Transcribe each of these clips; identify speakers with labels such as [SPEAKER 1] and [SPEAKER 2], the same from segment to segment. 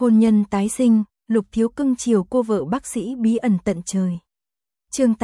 [SPEAKER 1] Hôn nhân tái sinh, Lục Thiếu cưng chiều cô vợ bác sĩ bí ẩn tận trời. Chương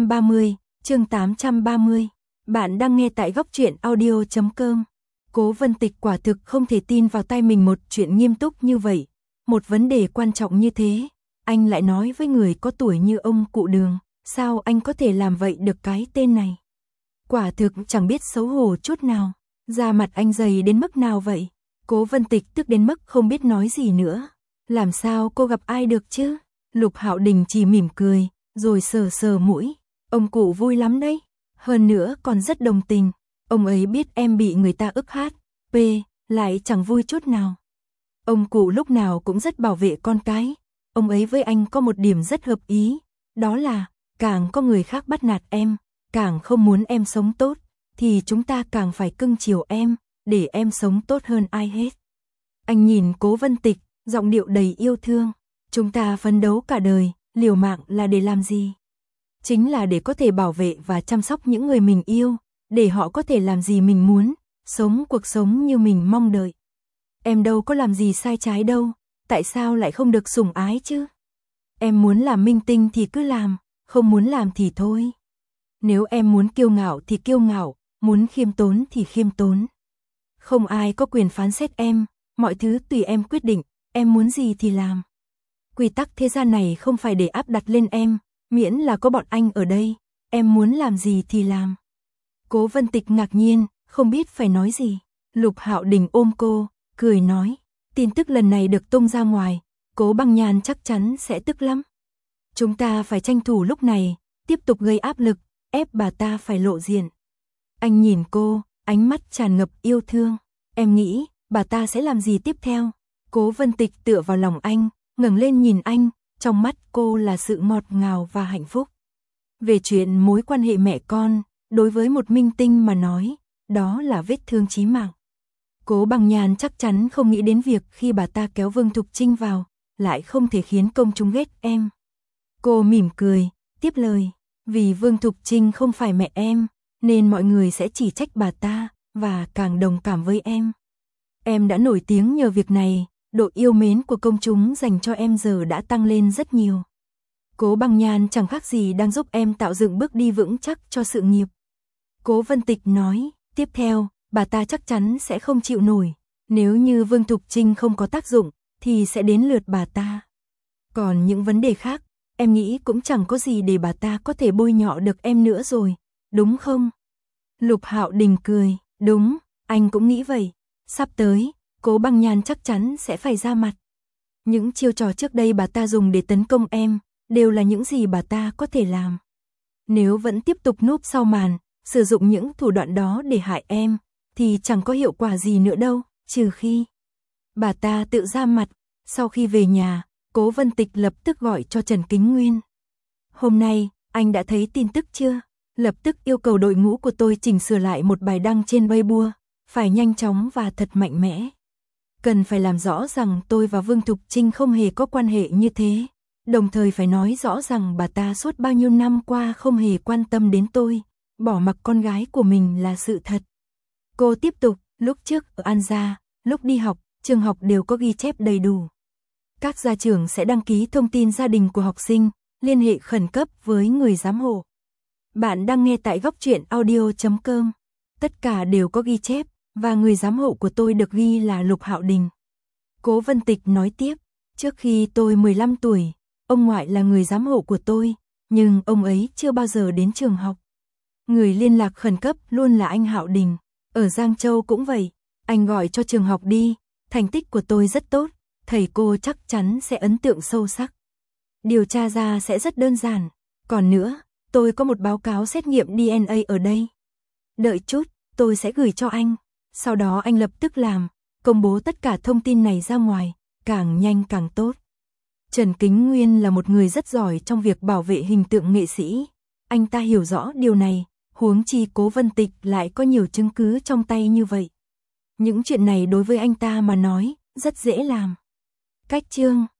[SPEAKER 1] 830. Bạn đang nghe tại góc truyện audio.com. Cố Vân Tịch quả thực không thể tin vào tai mình một chuyện nghiêm túc như vậy, một vấn đề quan trọng như thế, anh lại nói với người có tuổi như ông cụ Đường, sao anh có thể làm vậy được cái tên này? Quả thực chẳng biết xấu hổ chút nào, da mặt anh dày đến mức nào vậy? Cố Vân Tịch tức đến mức không biết nói gì nữa. Làm sao cô gặp ai được chứ? Lục Hạo Đình chỉ mỉm cười, rồi sờ sờ mũi. Ông cụ vui lắm đấy, hơn nữa còn rất đồng tình. Ông ấy biết em bị người ta ức hát, lại chẳng vui chút nào. Ông cụ lúc nào cũng rất bảo vệ con cái. Ông ấy với anh có một điểm rất hợp ý, đó là càng có người khác bắt nạt em, càng không muốn em sống tốt, thì chúng ta càng phải cưng chiều em, để em sống tốt hơn ai hết. Anh nhìn Cố Vân Tịch, giọng điệu đầy yêu thương. Chúng ta phấn đấu cả đời, liều mạng là để làm gì? Chính là để có thể bảo vệ và chăm sóc những người mình yêu, để họ có thể làm gì mình muốn, sống cuộc sống như mình mong đợi. Em đâu có làm gì sai trái đâu, tại sao lại không được sủng ái chứ? Em muốn làm minh tinh thì cứ làm, không muốn làm thì thôi. Nếu em muốn kiêu ngạo thì kiêu ngạo, muốn khiêm tốn thì khiêm tốn. Không ai có quyền phán xét em, mọi thứ tùy em quyết định, em muốn gì thì làm. Quy tắc thế gian này không phải để áp đặt lên em, miễn là có bọn anh ở đây, em muốn làm gì thì làm. Cố Vân Tịch ngạc nhiên, không biết phải nói gì. Lục Hạo Đình ôm cô, cười nói, tin tức lần này được tung ra ngoài, Cố Băng Nhan chắc chắn sẽ tức lắm. Chúng ta phải tranh thủ lúc này, tiếp tục gây áp lực, ép bà ta phải lộ diện. Anh nhìn cô, ánh mắt tràn ngập yêu thương. Em nghĩ, bà ta sẽ làm gì tiếp theo? Cố Vân Tịch tựa vào lòng anh, ngẩng lên nhìn anh, trong mắt cô là sự ngọt ngào và hạnh phúc. Về chuyện mối quan hệ mẹ con, đối với một minh tinh mà nói, đó là vết thương chí mạng. Cố Băng Nhan chắc chắn không nghĩ đến việc khi bà ta kéo Vương Thục Trinh vào, lại không thể khiến công chúng ghét em. Cô mỉm cười, tiếp lời, vì Vương Thục Trinh không phải mẹ em, nên mọi người sẽ chỉ trách bà ta, và càng đồng cảm với em. Em đã nổi tiếng nhờ việc này, độ yêu mến của công chúng dành cho em giờ đã tăng lên rất nhiều. Cố Băng Nhan chẳng khác gì đang giúp em tạo dựng bước đi vững chắc cho sự nghiệp. Cố Vân Tịch nói, tiếp theo, bà ta chắc chắn sẽ không chịu nổi. Nếu như Vương Thục Trinh không có tác dụng, thì sẽ đến lượt bà ta. Còn những vấn đề khác, em nghĩ cũng chẳng có gì để bà ta có thể bôi nhọ được em nữa rồi, đúng không? Lục Hạo Đình cười, đúng, anh cũng nghĩ vậy. Sắp tới, Cố Băng Nhan chắc chắn sẽ phải ra mặt. Những chiêu trò trước đây bà ta dùng để tấn công em, đều là những gì bà ta có thể làm. Nếu vẫn tiếp tục núp sau màn, sử dụng những thủ đoạn đó để hại em, thì chẳng có hiệu quả gì nữa đâu, trừ khi bà ta tự ra mặt. Sau khi về nhà, Cố Vân Tịch lập tức gọi cho Trần Kính Nguyên. Hôm nay, anh đã thấy tin tức chưa? Lập tức yêu cầu đội ngũ của tôi chỉnh sửa lại một bài đăng trên Weibo, phải nhanh chóng và thật mạnh mẽ. Cần phải làm rõ rằng tôi và Vương Thục Trinh không hề có quan hệ như thế, đồng thời phải nói rõ rằng bà ta suốt bao nhiêu năm qua không hề quan tâm đến tôi, bỏ mặc con gái của mình là sự thật. Cô tiếp tục, lúc trước ở An Gia, lúc đi học, trường học đều có ghi chép đầy đủ. Các gia trưởng sẽ đăng ký thông tin gia đình của học sinh, liên hệ khẩn cấp với người giám hộ. Bạn đang nghe tại góc truyện audio.com. Tất cả đều có ghi chép, và người giám hộ của tôi được ghi là Lục Hạo Đình. Cố Vân Tịch nói tiếp, trước khi tôi 15 tuổi, ông ngoại là người giám hộ của tôi, nhưng ông ấy chưa bao giờ đến trường học. Người liên lạc khẩn cấp luôn là anh Hạo Đình, ở Giang Châu cũng vậy, anh gọi cho trường học đi, thành tích của tôi rất tốt, thầy cô chắc chắn sẽ ấn tượng sâu sắc. Điều tra ra sẽ rất đơn giản, còn nữa, tôi có một báo cáo xét nghiệm DNA ở đây. Đợi chút, tôi sẽ gửi cho anh, sau đó anh lập tức làm, công bố tất cả thông tin này ra ngoài, càng nhanh càng tốt. Trần Kính Nguyên là một người rất giỏi trong việc bảo vệ hình tượng nghệ sĩ, anh ta hiểu rõ điều này, huống chi Cố Vân Tịch lại có nhiều chứng cứ trong tay như vậy. Những chuyện này đối với anh ta mà nói, rất dễ làm. Cách chương